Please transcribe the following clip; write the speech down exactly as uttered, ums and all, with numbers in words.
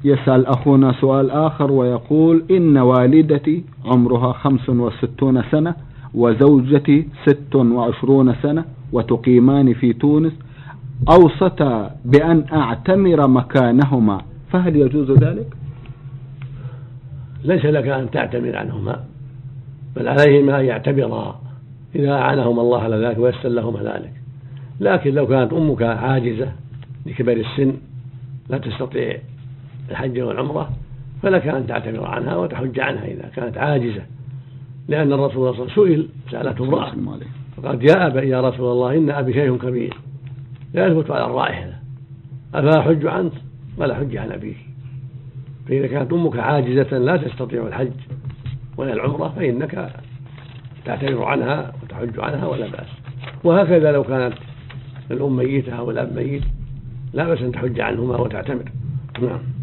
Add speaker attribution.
Speaker 1: يسأل أخونا سؤال آخر ويقول: إن والدتي عمرها خمس وستون سنة وزوجتي ست وعشرون سنة وتقيمان في تونس، أوصتا بأن أعتمر مكانهما، فهل يجوز ذلك؟
Speaker 2: ليس لك أن تعتمر عنهما، بل عليهما أن يعتبرا إذا أعانهما الله على ذلك ويسر لهما ذلك. لكن لو كانت أمك عاجزة لكبر السن لا تستطيع الحج والعمرة فلك أن تعتمر عنها وتحج عنها إذا كانت عاجزة، لأن الرسول صلى الله عليه وسلم سئل سألته امرأة فقال: يا أبا يا رسول الله إن أبي شيخ كبير لا يثبت على الرائحة أفأحج عنك؟ قال: حج عن أبيك. فإذا كانت أمك عاجزة لا تستطيع الحج ولا العمرة فإنك تعتمر عنها وتحج عنها ولا بأس. وهكذا لو كانت الأم ميتة أو الأب ميت لا بأس أن تحج عنهما وتعتمر. نعم.